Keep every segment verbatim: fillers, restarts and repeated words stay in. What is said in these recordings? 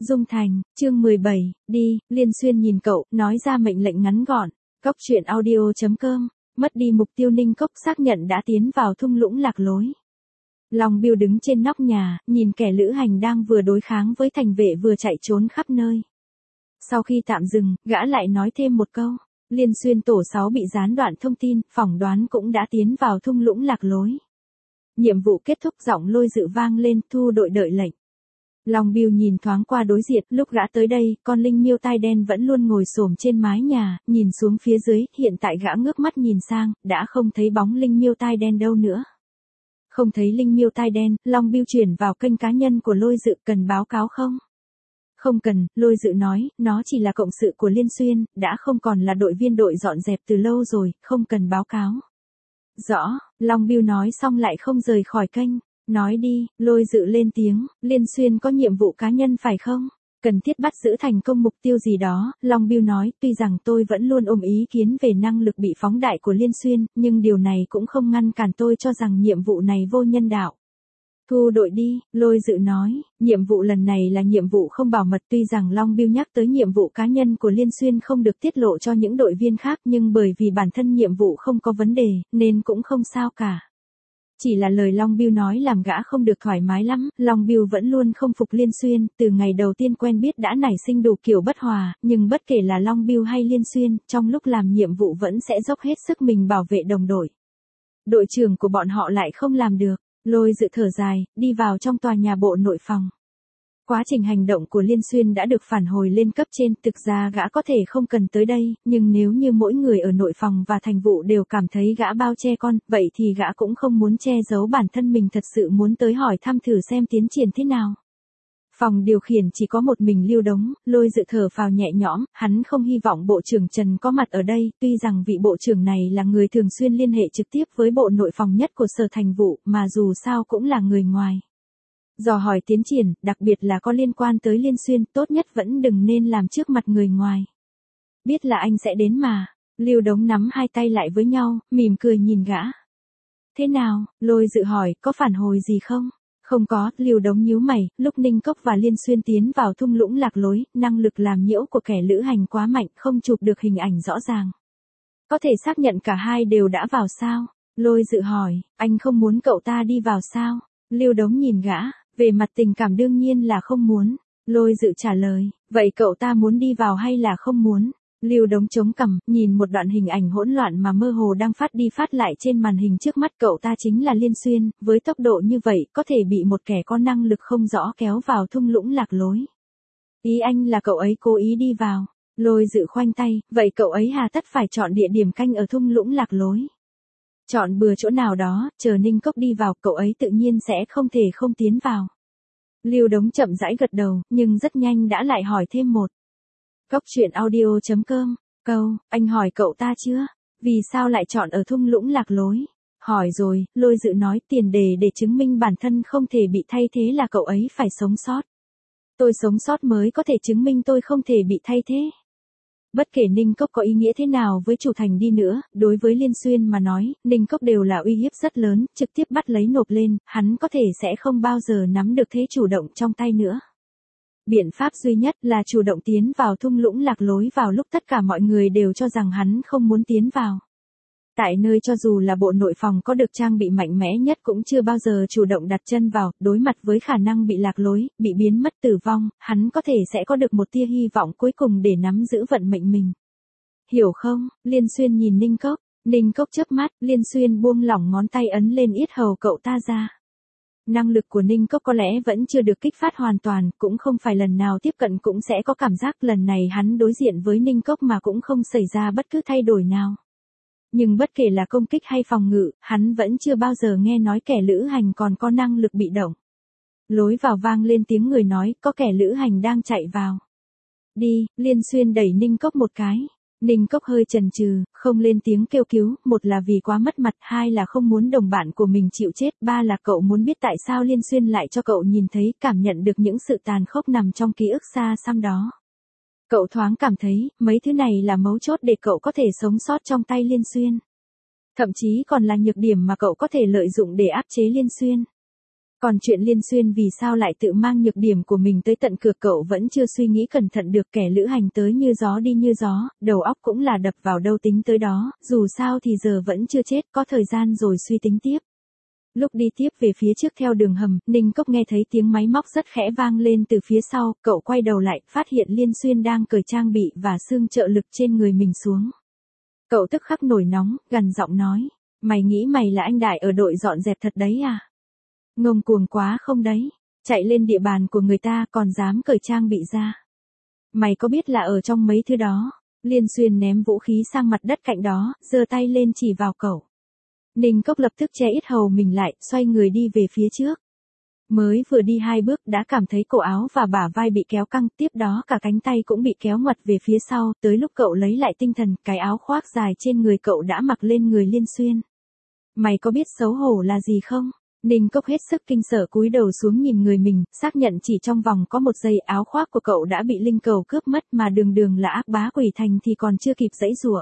Dung Thành, chương mười bảy, đi, Liên Xuyên nhìn cậu, nói ra mệnh lệnh ngắn gọn. Cốc truyện audio chấm com, mất đi mục tiêu Ninh Cốc xác nhận đã tiến vào thung lũng lạc lối. Long Biêu đứng trên nóc nhà, nhìn kẻ lữ hành đang vừa đối kháng với thành vệ vừa chạy trốn khắp nơi. Sau khi tạm dừng, gã lại nói thêm một câu. Liên Xuyên tổ sáu bị gián đoạn thông tin, phỏng đoán cũng đã tiến vào thung lũng lạc lối. Nhiệm vụ kết thúc, giọng Lôi Dự vang lên, thu đội đợi lệnh. Long Biêu nhìn thoáng qua đối diện, lúc gã tới đây, con linh miêu tai đen vẫn luôn ngồi xổm trên mái nhà, nhìn xuống phía dưới, hiện tại gã ngước mắt nhìn sang, đã không thấy bóng linh miêu tai đen đâu nữa. Không thấy linh miêu tai đen, Long Biêu chuyển vào kênh cá nhân của Lôi Dự, cần báo cáo không? Không cần, Lôi Dự nói, nó chỉ là cộng sự của Liên Xuyên, đã không còn là đội viên đội dọn dẹp từ lâu rồi, không cần báo cáo. Rõ, Long Biêu nói xong lại không rời khỏi kênh. Nói đi, Lôi Dự lên tiếng, Liên Xuyên có nhiệm vụ cá nhân phải không? Cần thiết bắt giữ thành công mục tiêu gì đó, Long Biêu nói, tuy rằng tôi vẫn luôn ôm ý kiến về năng lực bị phóng đại của Liên Xuyên, nhưng điều này cũng không ngăn cản tôi cho rằng nhiệm vụ này vô nhân đạo. Thu đội đi, Lôi Dự nói, nhiệm vụ lần này là nhiệm vụ không bảo mật, tuy rằng Long Biêu nhắc tới nhiệm vụ cá nhân của Liên Xuyên không được tiết lộ cho những đội viên khác, nhưng bởi vì bản thân nhiệm vụ không có vấn đề, nên cũng không sao cả. Chỉ là lời Long Biêu nói làm gã không được thoải mái lắm, Long Biêu vẫn luôn không phục Liên Xuyên, từ ngày đầu tiên quen biết đã nảy sinh đủ kiểu bất hòa, nhưng bất kể là Long Biêu hay Liên Xuyên, trong lúc làm nhiệm vụ vẫn sẽ dốc hết sức mình bảo vệ đồng đội. Đội trưởng của bọn họ lại không làm được, Lôi Dự thở dài, đi vào trong tòa nhà bộ nội phòng. Quá trình hành động của Liên Xuyên đã được phản hồi lên cấp trên, thực ra gã có thể không cần tới đây, nhưng nếu như mỗi người ở nội phòng và thành vụ đều cảm thấy gã bao che con, vậy thì gã cũng không muốn che giấu bản thân mình, thật sự muốn tới hỏi thăm thử xem tiến triển thế nào. Phòng điều khiển chỉ có một mình Lưu Đống, Lôi Dự thở phào nhẹ nhõm, hắn không hy vọng Bộ trưởng Trần có mặt ở đây, tuy rằng vị Bộ trưởng này là người thường xuyên liên hệ trực tiếp với bộ nội phòng nhất của Sở Thành vụ, mà dù sao cũng là người ngoài. Dò hỏi tiến triển, đặc biệt là có liên quan tới Liên Xuyên, tốt nhất vẫn đừng nên làm trước mặt người ngoài. Biết là anh sẽ đến mà. Lưu Đống nắm hai tay lại với nhau, mỉm cười nhìn gã. Thế nào, Lôi Dự hỏi, có phản hồi gì không? Không có, Lưu Đống nhíu mày, lúc Ninh Cốc và Liên Xuyên tiến vào thung lũng lạc lối, năng lực làm nhiễu của kẻ lữ hành quá mạnh, không chụp được hình ảnh rõ ràng. Có thể xác nhận cả hai đều đã vào sao? Lôi Dự hỏi, anh không muốn cậu ta đi vào sao? Lưu Đống nhìn gã. Về mặt tình cảm đương nhiên là không muốn. Lôi Dự trả lời, vậy cậu ta muốn đi vào hay là không muốn? Lưu Đống chống cằm, nhìn một đoạn hình ảnh hỗn loạn mà mơ hồ đang phát đi phát lại trên màn hình trước mắt, cậu ta chính là Liên Xuyên, với tốc độ như vậy, có thể bị một kẻ có năng lực không rõ kéo vào thung lũng lạc lối. Ý anh là cậu ấy cố ý đi vào. Lôi Dự khoanh tay, vậy cậu ấy hà tất phải chọn địa điểm canh ở thung lũng lạc lối? Chọn bừa chỗ nào đó, chờ Ninh Cốc đi vào, cậu ấy tự nhiên sẽ không thể không tiến vào. Lưu Đống chậm rãi gật đầu, nhưng rất nhanh đã lại hỏi thêm một. Cốc truyện audio chấm com, câu, anh hỏi cậu ta chưa? Vì sao lại chọn ở thung lũng lạc lối? Hỏi rồi, Lôi Dự nói, tiền đề để chứng minh bản thân không thể bị thay thế là cậu ấy phải sống sót. Tôi sống sót mới có thể chứng minh tôi không thể bị thay thế. Bất kể Ninh Cốc có ý nghĩa thế nào với chủ thành đi nữa, đối với Liên Xuyên mà nói, Ninh Cốc đều là uy hiếp rất lớn, trực tiếp bắt lấy nộp lên, hắn có thể sẽ không bao giờ nắm được thế chủ động trong tay nữa. Biện pháp duy nhất là chủ động tiến vào thung lũng lạc lối vào lúc tất cả mọi người đều cho rằng hắn không muốn tiến vào. Tại nơi cho dù là bộ nội phòng có được trang bị mạnh mẽ nhất cũng chưa bao giờ chủ động đặt chân vào, đối mặt với khả năng bị lạc lối, bị biến mất tử vong, hắn có thể sẽ có được một tia hy vọng cuối cùng để nắm giữ vận mệnh mình. Hiểu không? Liên Xuyên nhìn Ninh Cốc, Ninh Cốc chớp mắt, Liên Xuyên buông lỏng ngón tay ấn lên yết hầu cậu ta ra. Năng lực của Ninh Cốc có lẽ vẫn chưa được kích phát hoàn toàn, cũng không phải lần nào tiếp cận cũng sẽ có cảm giác lần này hắn đối diện với Ninh Cốc mà cũng không xảy ra bất cứ thay đổi nào. Nhưng bất kể là công kích hay phòng ngự, hắn vẫn chưa bao giờ nghe nói kẻ lữ hành còn có năng lực bị động. Lối vào vang lên tiếng người nói, có kẻ lữ hành đang chạy vào. Đi, Liên Xuyên đẩy Ninh Cốc một cái. Ninh Cốc hơi chần chừ, không lên tiếng kêu cứu, một là vì quá mất mặt, hai là không muốn đồng bạn của mình chịu chết, ba là cậu muốn biết tại sao Liên Xuyên lại cho cậu nhìn thấy, cảm nhận được những sự tàn khốc nằm trong ký ức xa xăm đó. Cậu thoáng cảm thấy, mấy thứ này là mấu chốt để cậu có thể sống sót trong tay Liên Xuyên. Thậm chí còn là nhược điểm mà cậu có thể lợi dụng để áp chế Liên Xuyên. Còn chuyện Liên Xuyên vì sao lại tự mang nhược điểm của mình tới tận cửa cậu vẫn chưa suy nghĩ cẩn thận được, kẻ lữ hành tới như gió đi như gió, đầu óc cũng là đập vào đâu tính tới đó, dù sao thì giờ vẫn chưa chết, có thời gian rồi suy tính tiếp. Lúc đi tiếp về phía trước theo đường hầm, Ninh Cốc nghe thấy tiếng máy móc rất khẽ vang lên từ phía sau, cậu quay đầu lại, phát hiện Liên Xuyên đang cởi trang bị và xương trợ lực trên người mình xuống. Cậu tức khắc nổi nóng, gằn giọng nói, mày nghĩ mày là anh đại ở đội dọn dẹp thật đấy à? Ngông cuồng quá không đấy, chạy lên địa bàn của người ta còn dám cởi trang bị ra. Mày có biết là ở trong mấy thứ đó, Liên Xuyên ném vũ khí sang mặt đất cạnh đó, giơ tay lên chỉ vào cậu. Ninh Cốc lập tức che yết hầu mình lại, xoay người đi về phía trước. Mới vừa đi hai bước đã cảm thấy cổ áo và bả vai bị kéo căng, tiếp đó cả cánh tay cũng bị kéo ngoặt về phía sau, tới lúc cậu lấy lại tinh thần, cái áo khoác dài trên người cậu đã mặc lên người Liên Xuyên. Mày có biết xấu hổ là gì không? Ninh Cốc hết sức kinh sợ cúi đầu xuống nhìn người mình, xác nhận chỉ trong vòng có một giây áo khoác của cậu đã bị linh cầu cướp mất mà đường đường là ác bá quỷ thành thì còn chưa kịp giãy giụa.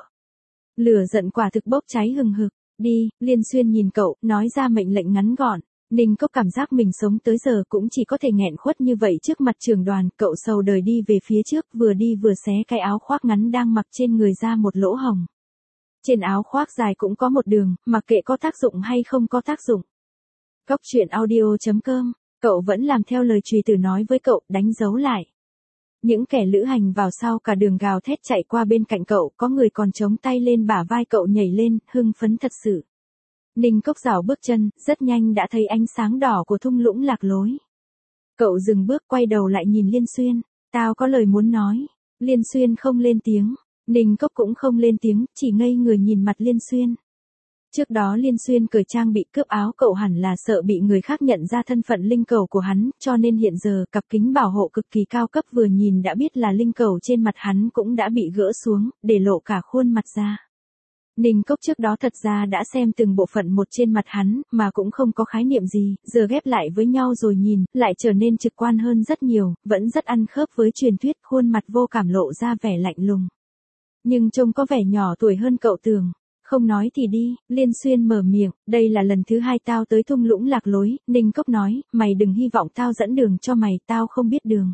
Lửa giận quả thực bốc cháy hừng hực. Đi, Liên Xuyên nhìn cậu, nói ra mệnh lệnh ngắn gọn. Ninh Cốc cảm giác mình sống tới giờ cũng chỉ có thể nghẹn khuất như vậy trước mặt trưởng đoàn, cậu sầu đời đi về phía trước, vừa đi vừa xé cái áo khoác ngắn đang mặc trên người ra một lỗ hồng. Trên áo khoác dài cũng có một đường, mặc kệ có tác dụng hay không có tác dụng. Cốc truyện audio chấm com, cậu vẫn làm theo lời Trùy Tử nói với cậu, đánh dấu lại. Những kẻ lữ hành vào sau cả đường gào thét chạy qua bên cạnh cậu, có người còn chống tay lên bả vai cậu nhảy lên, hưng phấn thật sự. Ninh Cốc rảo bước chân, rất nhanh đã thấy ánh sáng đỏ của thung lũng lạc lối. Cậu dừng bước quay đầu lại nhìn Liên Xuyên, tao có lời muốn nói. Liên Xuyên không lên tiếng, Ninh Cốc cũng không lên tiếng, chỉ ngây người nhìn mặt Liên Xuyên. Trước đó Liên Xuyên cởi trang bị cướp áo cậu hẳn là sợ bị người khác nhận ra thân phận linh cầu của hắn, cho nên hiện giờ cặp kính bảo hộ cực kỳ cao cấp vừa nhìn đã biết là linh cầu trên mặt hắn cũng đã bị gỡ xuống, để lộ cả khuôn mặt ra. Ninh Cốc trước đó thật ra đã xem từng bộ phận một trên mặt hắn, mà cũng không có khái niệm gì, giờ ghép lại với nhau rồi nhìn, lại trở nên trực quan hơn rất nhiều, vẫn rất ăn khớp với truyền thuyết, khuôn mặt vô cảm lộ ra vẻ lạnh lùng. Nhưng trông có vẻ nhỏ tuổi hơn cậu tưởng. Không nói thì đi, Liên Xuyên mở miệng, đây là lần thứ hai tao tới thung lũng lạc lối, Ninh Cốc nói, mày đừng hy vọng tao dẫn đường cho mày, tao không biết đường.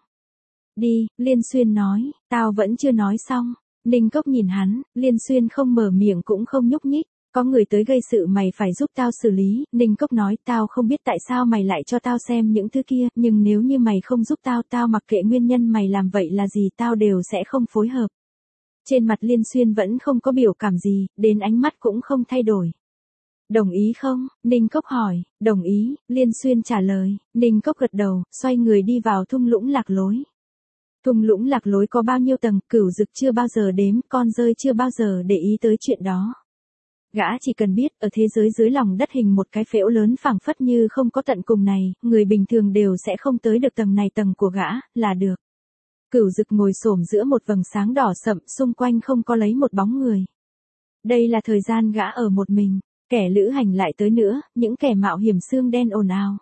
Đi, Liên Xuyên nói, tao vẫn chưa nói xong. Ninh Cốc nhìn hắn, Liên Xuyên không mở miệng cũng không nhúc nhích, có người tới gây sự mày phải giúp tao xử lý, Ninh Cốc nói, tao không biết tại sao mày lại cho tao xem những thứ kia, nhưng nếu như mày không giúp tao, tao mặc kệ nguyên nhân mày làm vậy là gì tao đều sẽ không phối hợp. Trên mặt Liên Xuyên vẫn không có biểu cảm gì, đến ánh mắt cũng không thay đổi. Đồng ý không? Ninh Cốc hỏi, đồng ý, Liên Xuyên trả lời, Ninh Cốc gật đầu, xoay người đi vào thung lũng lạc lối. Thung lũng lạc lối có bao nhiêu tầng, Cửu Dực chưa bao giờ đếm, con rơi chưa bao giờ để ý tới chuyện đó. Gã chỉ cần biết, ở thế giới dưới lòng đất hình một cái phễu lớn phảng phất như không có tận cùng này, người bình thường đều sẽ không tới được tầng này tầng của gã, là được. Cửu Dực ngồi xổm giữa một vầng sáng đỏ sậm, xung quanh không có lấy một bóng người. Đây là thời gian gã ở một mình, kẻ lữ hành lại tới nữa, những kẻ mạo hiểm xương đen ồn ào.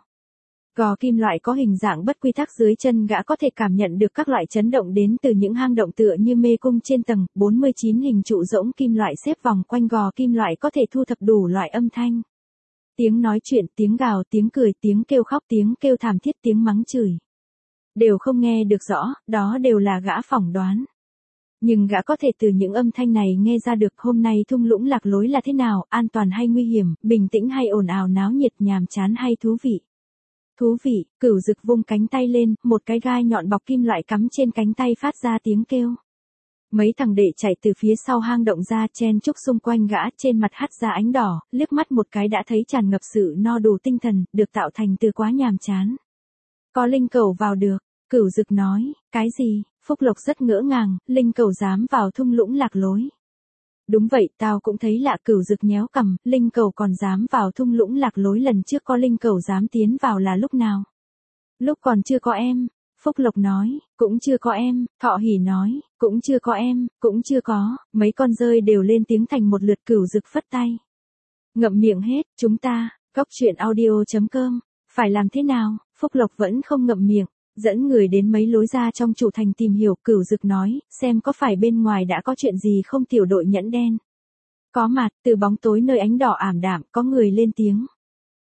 Gò kim loại có hình dạng bất quy tắc dưới chân gã có thể cảm nhận được các loại chấn động đến từ những hang động tựa như mê cung trên tầng, bốn mươi chín hình trụ rỗng kim loại xếp vòng quanh gò kim loại có thể thu thập đủ loại âm thanh. Tiếng nói chuyện, tiếng gào, tiếng cười, tiếng kêu khóc, tiếng kêu thảm thiết, tiếng mắng chửi. Đều không nghe được rõ, đó đều là gã phỏng đoán. Nhưng gã có thể từ những âm thanh này nghe ra được hôm nay thung lũng lạc lối là thế nào, an toàn hay nguy hiểm, bình tĩnh hay ồn ào náo nhiệt, nhàm chán hay thú vị. Thú vị, Cửu Dực vung cánh tay lên, một cái gai nhọn bọc kim loại cắm trên cánh tay phát ra tiếng kêu. Mấy thằng đệ chạy từ phía sau hang động ra chen chúc xung quanh gã, trên mặt hắt ra ánh đỏ, liếc mắt một cái đã thấy tràn ngập sự no đủ tinh thần, được tạo thành từ quá nhàm chán. Có linh cầu vào được, Cửu Dực nói, cái gì? Phúc Lộc rất ngỡ ngàng, linh cầu dám vào thung lũng lạc lối. Đúng vậy, tao cũng thấy lạ, Cửu Dực nhéo cằm, linh cầu còn dám vào thung lũng lạc lối, lần trước có linh cầu dám tiến vào là lúc nào? Lúc còn chưa có em, Phúc Lộc nói, cũng chưa có em, Thọ Hỉ nói, cũng chưa có em, cũng chưa có, mấy con rơi đều lên tiếng thành một lượt. Cửu Dực phất tay. Ngậm miệng hết, chúng ta, cốc truyện audio chấm com, phải làm thế nào? Phúc Lộc vẫn không ngậm miệng. Dẫn người đến mấy lối ra trong chủ thành tìm hiểu, Cửu Dực nói, xem có phải bên ngoài đã có chuyện gì không. Tiểu đội nhẫn đen. Có mặt, từ bóng tối nơi ánh đỏ ảm đạm, có người lên tiếng.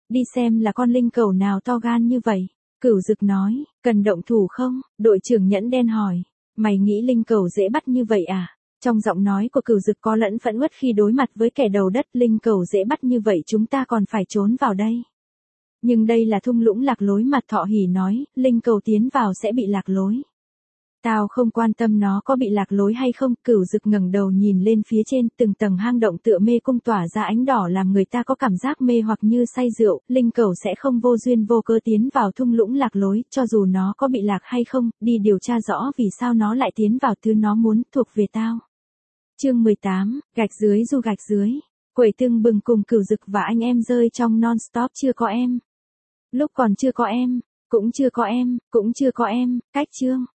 đi xem là con linh cẩu nào to gan như vậy. Cửu Dực nói, cần động thủ không? Đội trưởng Nhẫn Đen hỏi, mày nghĩ linh cẩu dễ bắt như vậy à? Trong giọng nói của Cửu Dực có lẫn phẫn uất khi đối mặt với kẻ đầu đất, linh cẩu dễ bắt như vậy chúng ta còn phải trốn vào đây. Nhưng đây là thung lũng lạc lối, Mặt Thọ Hỉ nói, linh cẩu tiến vào sẽ bị lạc lối. Tao không quan tâm nó có bị lạc lối hay không. Cửu Dực ngẩng đầu nhìn lên phía trên, từng tầng hang động tựa mê cung tỏa ra ánh đỏ làm người ta có cảm giác mê hoặc như say rượu. Linh cẩu sẽ không vô duyên vô cớ tiến vào thung lũng lạc lối, cho dù nó có bị lạc hay không, đi điều tra rõ vì sao nó lại tiến vào, thứ nó muốn thuộc về tao. Chương mười tám, gạch dưới du gạch dưới. Quẩy Tương Bừng cùng Cửu Dực và anh em rơi trong non-stop chưa có em. Lúc còn chưa có em, cũng chưa có em, cũng chưa có em, cách chương.